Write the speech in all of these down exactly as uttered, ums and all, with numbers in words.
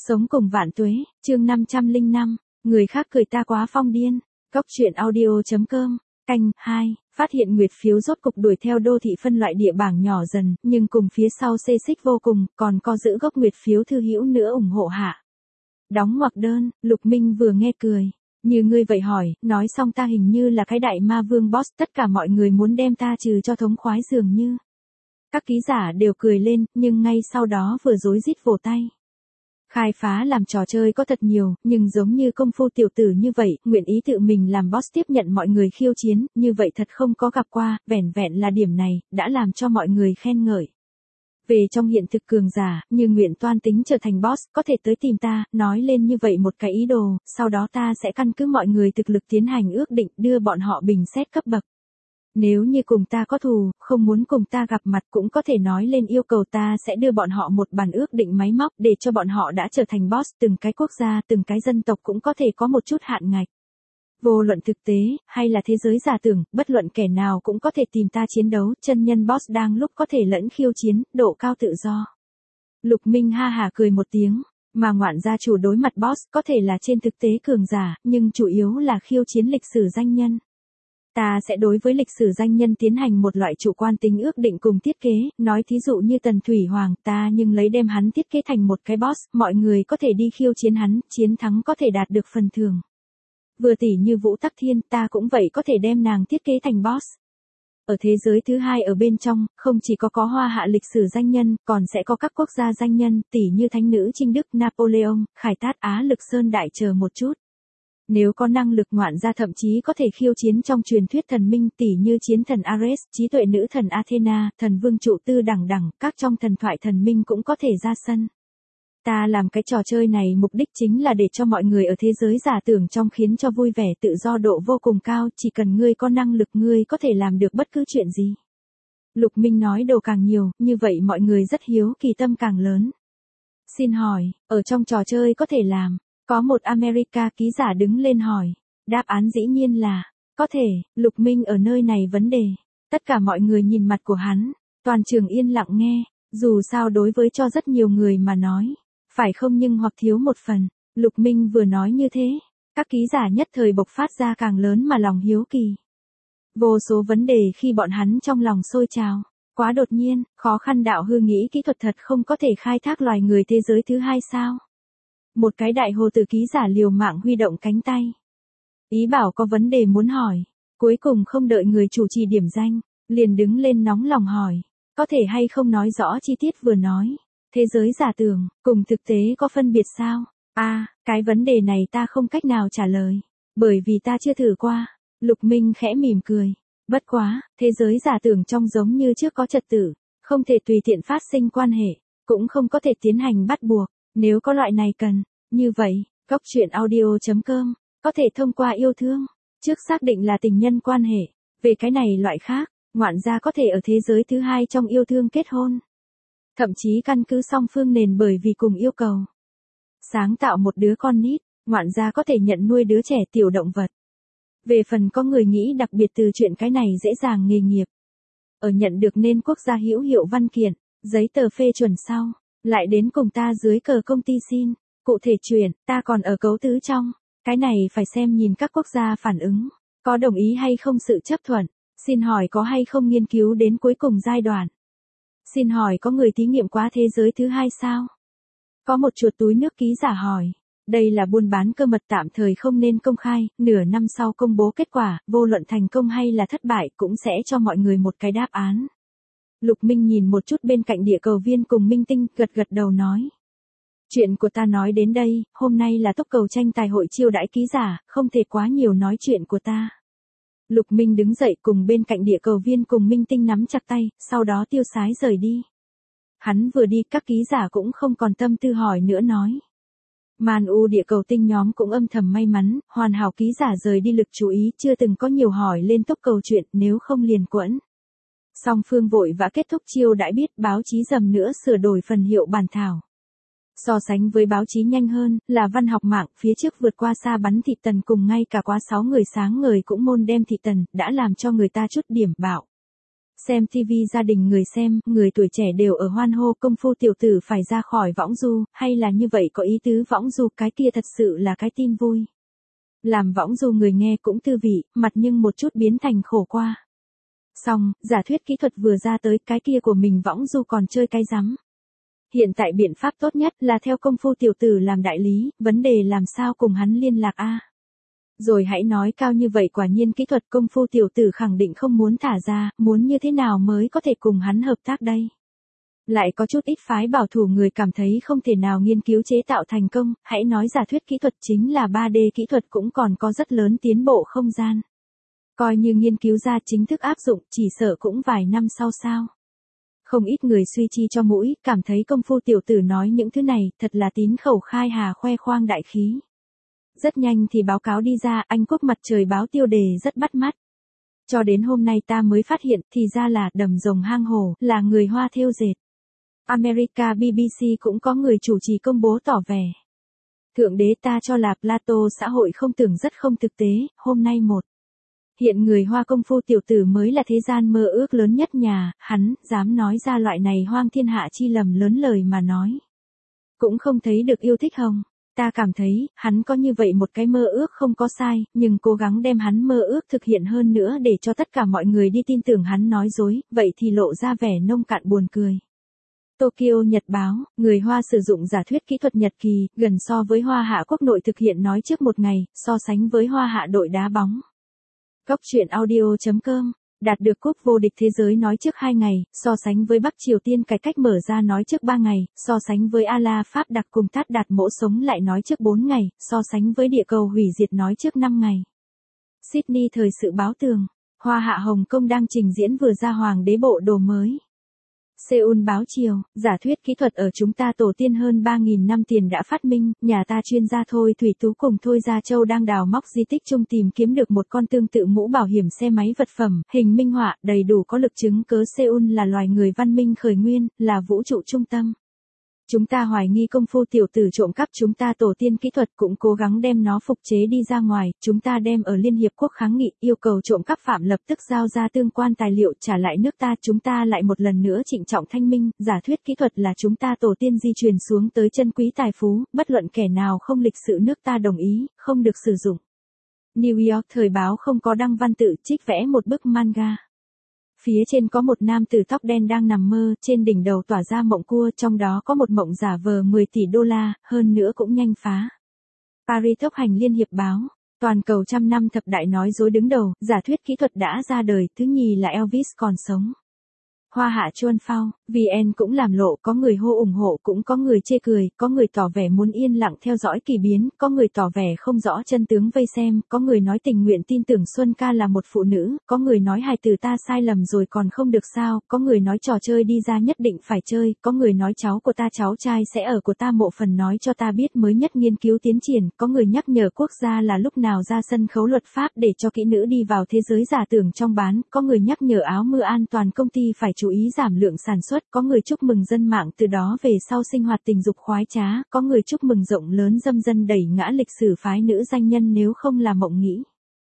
Sống cùng vạn tuế, chương năm trăm lẻ năm, người khác cười ta quá phong điên. Góc truyện audio chấm com, canh hai, phát hiện Nguyệt Phiếu rốt cục đuổi theo đô thị phân loại địa bảng nhỏ dần, nhưng cùng phía sau xê xích vô cùng, còn có giữ gốc Nguyệt Phiếu thư hữu nữa ủng hộ hạ. Đóng ngoặc đơn, Lục Minh vừa nghe cười. Như ngươi vậy hỏi, nói xong ta hình như là cái đại ma vương boss, tất cả mọi người muốn đem ta trừ cho thống khoái dường như. Các ký giả đều cười lên, nhưng ngay sau đó vừa rối rít vỗ tay. Khai phá làm trò chơi có thật nhiều, nhưng giống như công phu tiểu tử như vậy, nguyện ý tự mình làm boss tiếp nhận mọi người khiêu chiến, như vậy thật không có gặp qua, vẻn vẹn là điểm này, đã làm cho mọi người khen ngợi. Về trong hiện thực cường giả, như nguyện toan tính trở thành boss, có thể tới tìm ta, nói lên như vậy một cái ý đồ, sau đó ta sẽ căn cứ mọi người thực lực tiến hành ước định, đưa bọn họ bình xét cấp bậc. Nếu như cùng ta có thù, không muốn cùng ta gặp mặt cũng có thể nói lên yêu cầu ta sẽ đưa bọn họ một bản ước định máy móc để cho bọn họ đã trở thành boss, từng cái quốc gia, từng cái dân tộc cũng có thể có một chút hạn ngạch. Vô luận thực tế, hay là thế giới giả tưởng, bất luận kẻ nào cũng có thể tìm ta chiến đấu, chân nhân boss đang lúc có thể lẫn khiêu chiến, độ cao tự do. Lục Minh ha hả cười một tiếng, mà ngoạn gia chủ đối mặt boss có thể là trên thực tế cường giả, nhưng chủ yếu là khiêu chiến lịch sử danh nhân. Ta sẽ đối với lịch sử danh nhân tiến hành một loại chủ quan tính ước định cùng thiết kế, nói thí dụ như Tần Thủy Hoàng, ta nhưng lấy đem hắn thiết kế thành một cái boss, mọi người có thể đi khiêu chiến hắn, chiến thắng có thể đạt được phần thưởng. Vừa tỷ như Vũ Tắc Thiên, ta cũng vậy có thể đem nàng thiết kế thành boss. Ở thế giới thứ hai ở bên trong, không chỉ có có hoa hạ lịch sử danh nhân, còn sẽ có các quốc gia danh nhân, tỷ như Thánh nữ Trinh Đức, Napoleon, Khải Tát, Á Lực Sơn Đại chờ một chút. Nếu có năng lực ngoạn gia thậm chí có thể khiêu chiến trong truyền thuyết thần minh tỷ như chiến thần Ares, trí tuệ nữ thần Athena, thần vương trụ tư đẳng đẳng, các trong thần thoại thần minh cũng có thể ra sân. Ta làm cái trò chơi này mục đích chính là để cho mọi người ở thế giới giả tưởng trong khiến cho vui vẻ tự do độ vô cùng cao, chỉ cần ngươi có năng lực ngươi có thể làm được bất cứ chuyện gì. Lục Minh nói đồ càng nhiều, như vậy mọi người rất hiếu kỳ tâm càng lớn. Xin hỏi, ở trong trò chơi có thể làm? Có một America ký giả đứng lên hỏi. Đáp án dĩ nhiên là, có thể, Lục Minh ở nơi này vấn đề. Tất cả mọi người nhìn mặt của hắn, toàn trường yên lặng nghe, dù sao đối với cho rất nhiều người mà nói. Phải không nhưng hoặc thiếu một phần, Lục Minh vừa nói như thế, các ký giả nhất thời bộc phát ra càng lớn mà lòng hiếu kỳ. Vô số vấn đề khi bọn hắn trong lòng sôi trào, quá đột nhiên, khó khăn đạo hư nghĩ kỹ thuật thật không có thể khai thác loài người thế giới thứ hai sao? Một cái đại hồ tử ký giả liều mạng huy động cánh tay. Ý bảo có vấn đề muốn hỏi, cuối cùng không đợi người chủ trì điểm danh, liền đứng lên nóng lòng hỏi, có thể hay không nói rõ chi tiết vừa nói. Thế giới giả tưởng, cùng thực tế có phân biệt sao? À, cái vấn đề này ta không cách nào trả lời. Bởi vì ta chưa thử qua. Lục Minh khẽ mỉm cười. Bất quá, thế giới giả tưởng trong giống như trước có trật tự. Không thể tùy tiện phát sinh quan hệ. Cũng không có thể tiến hành bắt buộc. Nếu có loại này cần. Như vậy, góc truyện audio chấm com. Có thể thông qua yêu thương. Trước xác định là tình nhân quan hệ. Về cái này loại khác, ngoạn gia có thể ở thế giới thứ hai trong yêu thương kết hôn. Thậm chí căn cứ song phương nền bởi vì cùng yêu cầu. Sáng tạo một đứa con nít, ngoạn gia có thể nhận nuôi đứa trẻ tiểu động vật. Về phần có người nghĩ đặc biệt từ chuyện cái này dễ dàng nghề nghiệp. Ở nhận được nên quốc gia hữu hiệu văn kiện, giấy tờ phê chuẩn sau, lại đến cùng ta dưới cờ công ty xin, cụ thể chuyển, ta còn ở cấu tứ trong. Cái này phải xem nhìn các quốc gia phản ứng, có đồng ý hay không sự chấp thuận, xin hỏi có hay không nghiên cứu đến cuối cùng giai đoạn. Xin hỏi có người thí nghiệm quá thế giới thứ hai sao? Có một chuột túi nước ký giả hỏi. Đây là buôn bán cơ mật tạm thời không nên công khai, nửa năm sau công bố kết quả, vô luận thành công hay là thất bại cũng sẽ cho mọi người một cái đáp án. Lục Minh nhìn một chút bên cạnh địa cầu viên cùng Minh Tinh, gật gật đầu nói. Chuyện của ta nói đến đây, hôm nay là tốc cầu tranh tài hội chiêu đãi ký giả, không thể quá nhiều nói chuyện của ta. Lục Minh đứng dậy cùng bên cạnh địa cầu viên cùng Minh Tinh nắm chặt tay, sau đó tiêu sái rời đi. Hắn vừa đi các ký giả cũng không còn tâm tư hỏi nữa nói. Man U địa cầu tinh nhóm cũng âm thầm may mắn, hoàn hảo ký giả rời đi lực chú ý chưa từng có nhiều hỏi lên tốc cầu chuyện nếu không liền quẫn. Song phương vội vã kết thúc chiêu đãi biết báo chí dầm nữa sửa đổi phần hiệu bản thảo. So sánh với báo chí nhanh hơn, là văn học mạng, phía trước vượt qua xa bắn Thị Tần cùng ngay cả quá sáu người sáng ngời cũng môn đem Thị Tần, đã làm cho người ta chút điểm bạo. Xem ti vi gia đình người xem, người tuổi trẻ đều ở hoan hô công phu tiểu tử phải ra khỏi võng du, hay là như vậy có ý tứ võng du cái kia thật sự là cái tin vui. Làm võng du người nghe cũng tư vị, mặt nhưng một chút biến thành khổ qua. Xong, giả thuyết kỹ thuật vừa ra tới cái kia của mình võng du còn chơi cái rắm. Hiện tại biện pháp tốt nhất là theo công phu tiểu tử làm đại lý, vấn đề làm sao cùng hắn liên lạc a. Rồi hãy nói cao như vậy quả nhiên kỹ thuật công phu tiểu tử khẳng định không muốn thả ra, muốn như thế nào mới có thể cùng hắn hợp tác đây. Lại có chút ít phái bảo thủ người cảm thấy không thể nào nghiên cứu chế tạo thành công, hãy nói giả thuyết kỹ thuật chính là ba D kỹ thuật cũng còn có rất lớn tiến bộ không gian. Coi như nghiên cứu ra chính thức áp dụng, chỉ sợ cũng vài năm sau sao. Không ít người suy chi cho mũi, cảm thấy công phu tiểu tử nói những thứ này, thật là tín khẩu khai hà khoe khoang đại khí. Rất nhanh thì báo cáo đi ra, Anh Quốc Mặt Trời báo tiêu đề rất bắt mắt. Cho đến hôm nay ta mới phát hiện, thì ra là đầm rồng hang hổ, là người Hoa thêu dệt. America bê bê xê cũng có người chủ trì công bố tỏ vẻ. Thượng đế ta cho là Plato xã hội không tưởng rất không thực tế, hôm nay một. Hiện người Hoa công phu tiểu tử mới là thế gian mơ ước lớn nhất nhà, hắn, dám nói ra loại này hoang thiên hạ chi lầm lớn lời mà nói. Cũng không thấy được yêu thích hông. Ta cảm thấy, hắn có như vậy một cái mơ ước không có sai, nhưng cố gắng đem hắn mơ ước thực hiện hơn nữa để cho tất cả mọi người đi tin tưởng hắn nói dối, vậy thì lộ ra vẻ nông cạn buồn cười. Tokyo Nhật báo, người Hoa sử dụng giả thuyết kỹ thuật Nhật kỳ, gần so với Hoa hạ quốc nội thực hiện nói trước một ngày, so sánh với Hoa hạ đội đá bóng. Góc truyện audio chấm com, đạt được cúp vô địch thế giới nói trước hai ngày, so sánh với Bắc Triều Tiên cải cách mở ra nói trước ba ngày, so sánh với A-la Pháp đặc cùng Tát đạt mỗ sống lại nói trước bốn ngày, so sánh với địa cầu hủy diệt nói trước năm ngày. Sydney thời sự báo tường, Hoa hạ Hồng Kông đang trình diễn vừa ra hoàng đế bộ đồ mới. Seoul báo chiều, giả thuyết kỹ thuật ở chúng ta tổ tiên hơn ba nghìn năm tiền đã phát minh, nhà ta chuyên gia Thôi Thủy Tú cùng Thôi Gia Châu đang đào móc di tích chung tìm kiếm được một con tương tự mũ bảo hiểm xe máy vật phẩm, hình minh họa, đầy đủ có lực chứng cớ Seoul là loài người văn minh khởi nguyên, là vũ trụ trung tâm. Chúng ta hoài nghi công phu tiểu tử trộm cắp chúng ta tổ tiên kỹ thuật cũng cố gắng đem nó phục chế đi ra ngoài, chúng ta đem ở Liên Hiệp Quốc kháng nghị, yêu cầu trộm cắp phạm lập tức giao ra tương quan tài liệu trả lại nước ta, chúng ta lại một lần nữa trịnh trọng thanh minh, giả thuyết kỹ thuật là chúng ta tổ tiên di truyền xuống tới chân quý tài phú, bất luận kẻ nào không lịch sự nước ta đồng ý, không được sử dụng. New York thời báo không có đăng văn tự trích vẽ một bức manga. Phía trên có một nam tử tóc đen đang nằm mơ, trên đỉnh đầu tỏa ra mộng cua, trong đó có một mộng giả vờ mười tỷ đô la, hơn nữa cũng nhanh phá. Paris tốc hành Liên Hiệp báo, toàn cầu trăm năm thập đại nói dối đứng đầu, giả thuyết kỹ thuật đã ra đời, thứ nhì là Elvis còn sống. Hoa hạ Chuan Phao, vê en cũng làm lộ, có người hô ủng hộ cũng có người chê cười, có người tỏ vẻ muốn yên lặng theo dõi kỳ biến, có người tỏ vẻ không rõ chân tướng vây xem, có người nói tình nguyện tin tưởng Xuân ca là một phụ nữ, có người nói hài tử ta sai lầm rồi còn không được sao, có người nói trò chơi đi ra nhất định phải chơi, có người nói cháu của ta cháu trai sẽ ở của ta mộ phần nói cho ta biết mới nhất nghiên cứu tiến triển, có người nhắc nhở quốc gia là lúc nào ra sân khấu luật pháp để cho kỹ nữ đi vào thế giới giả tưởng trong bán, có người nhắc nhở áo mưa an toàn công ty phải chú ý giảm lượng sản xuất, có người chúc mừng dân mạng từ đó về sau sinh hoạt tình dục khoái trá, có người chúc mừng rộng lớn dâm dân đẩy ngã lịch sử phái nữ danh nhân nếu không là mộng nghĩ.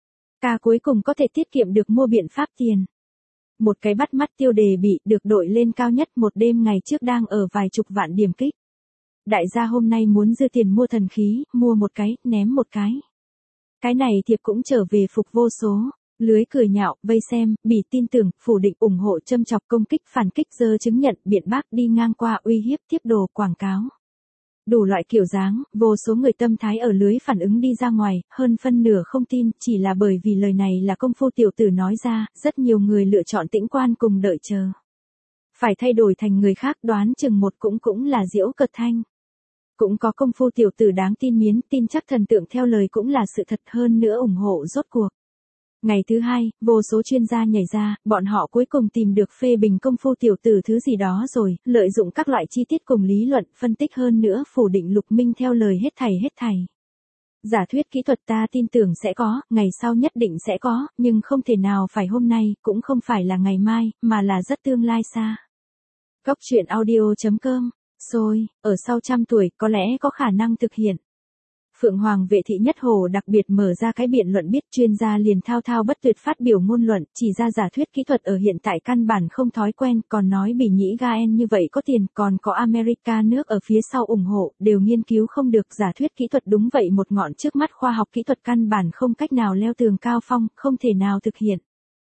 Ca cuối cùng có thể tiết kiệm được mua biện pháp tiền. Một cái bắt mắt tiêu đề bị được đội lên cao nhất một đêm ngày trước đang ở vài chục vạn điểm kích. Đại gia hôm nay muốn dư tiền mua thần khí, mua một cái, ném một cái. Cái này thiệp cũng trở về phục vô số. Lưới cười nhạo, vây xem, bỉ tin tưởng, phủ định, ủng hộ, châm chọc, công kích, phản kích, dơ chứng nhận, biện bác, đi ngang qua, uy hiếp, tiếp đồ, quảng cáo. Đủ loại kiểu dáng, vô số người tâm thái ở lưới phản ứng đi ra ngoài, hơn phân nửa không tin, chỉ là bởi vì lời này là công phu tiểu tử nói ra, rất nhiều người lựa chọn tĩnh quan cùng đợi chờ. Phải thay đổi thành người khác đoán chừng một cũng cũng là Diễu Cợt Thanh. Cũng có công phu tiểu tử đáng tin miến, tin chắc thần tượng theo lời cũng là sự thật hơn nữa ủng hộ rốt cuộc. Ngày thứ hai, vô số chuyên gia nhảy ra, bọn họ cuối cùng tìm được phê bình công phu tiểu tử thứ gì đó rồi, lợi dụng các loại chi tiết cùng lý luận, phân tích hơn nữa phủ định Lục Minh theo lời hết thảy hết thảy. Giả thuyết kỹ thuật ta tin tưởng sẽ có, ngày sau nhất định sẽ có, nhưng không thể nào phải hôm nay, cũng không phải là ngày mai, mà là rất tương lai xa. Góc truyện audio chấm com, xôi, ở sau trăm tuổi, có lẽ có khả năng thực hiện. Phượng Hoàng vệ thị nhất hồ đặc biệt mở ra cái biện luận biết chuyên gia liền thao thao bất tuyệt phát biểu ngôn luận, chỉ ra giả thuyết kỹ thuật ở hiện tại căn bản không thói quen, còn nói Bỉ Nhĩ Gaen như vậy có tiền, còn có America nước ở phía sau ủng hộ, đều nghiên cứu không được giả thuyết kỹ thuật đúng vậy một ngọn trước mắt khoa học kỹ thuật căn bản không cách nào leo tường cao phong, không thể nào thực hiện.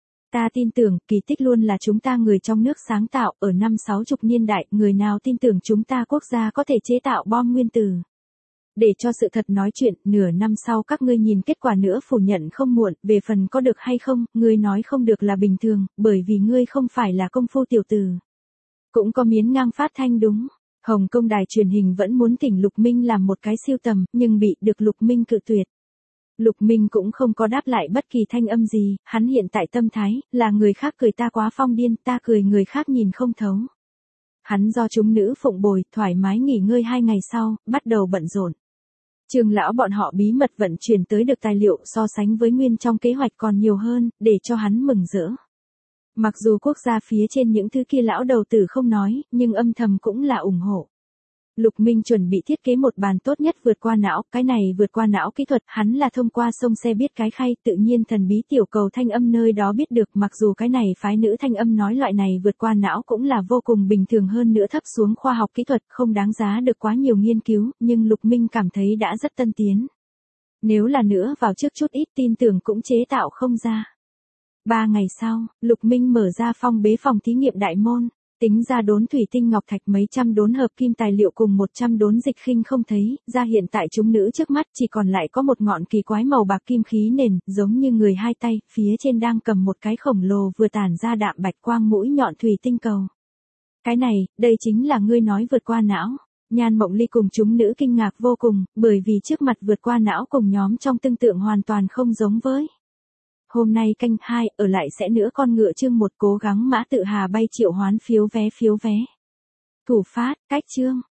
Ta tin tưởng, kỳ tích luôn là chúng ta người trong nước sáng tạo, ở năm sáu chục niên đại, người nào tin tưởng chúng ta quốc gia có thể chế tạo bom nguyên tử. Để cho sự thật nói chuyện, nửa năm sau các ngươi nhìn kết quả nữa phủ nhận không muộn, về phần có được hay không, ngươi nói không được là bình thường, bởi vì ngươi không phải là công phu tiểu tử. Cũng có miến ngang phát thanh đúng. Hồng Kông đài truyền hình vẫn muốn thỉnh Lục Minh làm một cái siêu tầm, nhưng bị được Lục Minh cự tuyệt. Lục Minh cũng không có đáp lại bất kỳ thanh âm gì, hắn hiện tại tâm thái, là người khác cười ta quá phong điên, ta cười người khác nhìn không thấu. Hắn do chúng nữ phụng bồi, thoải mái nghỉ ngơi hai ngày sau, bắt đầu bận rộn. Trương lão bọn họ bí mật vận chuyển tới được tài liệu so sánh với nguyên trong kế hoạch còn nhiều hơn, để cho hắn mừng rỡ. Mặc dù quốc gia phía trên những thứ kia lão đầu tử không nói, nhưng âm thầm cũng là ủng hộ. Lục Minh chuẩn bị thiết kế một bàn tốt nhất vượt qua não, cái này vượt qua não kỹ thuật, hắn là thông qua sông xe biết cái khay, tự nhiên thần bí tiểu cầu thanh âm nơi đó biết được, mặc dù cái này phái nữ thanh âm nói loại này vượt qua não cũng là vô cùng bình thường hơn nữa thấp xuống khoa học kỹ thuật, không đáng giá được quá nhiều nghiên cứu, nhưng Lục Minh cảm thấy đã rất tân tiến. Nếu là nữa vào trước chút ít tin tưởng cũng chế tạo không ra. Ba ngày sau, Lục Minh mở ra phong bế phòng thí nghiệm đại môn. Tính ra đốn thủy tinh ngọc thạch mấy trăm đốn hợp kim tài liệu cùng một trăm đốn dịch khinh không thấy, ra hiện tại chúng nữ trước mắt chỉ còn lại có một ngọn kỳ quái màu bạc kim khí nền, giống như người hai tay, phía trên đang cầm một cái khổng lồ vừa tản ra đạm bạch quang mũi nhọn thủy tinh cầu. Cái này, đây chính là ngươi nói vượt qua não. Nhan Mộng Ly cùng chúng nữ kinh ngạc vô cùng, bởi vì trước mặt vượt qua não cùng nhóm trong tương tượng hoàn toàn không giống với. Hôm nay canh hai, ở lại sẽ nữa con ngựa chương một cố gắng mã tự hà bay triệu hoán phiếu vé phiếu vé. Thủ phát, cách chương.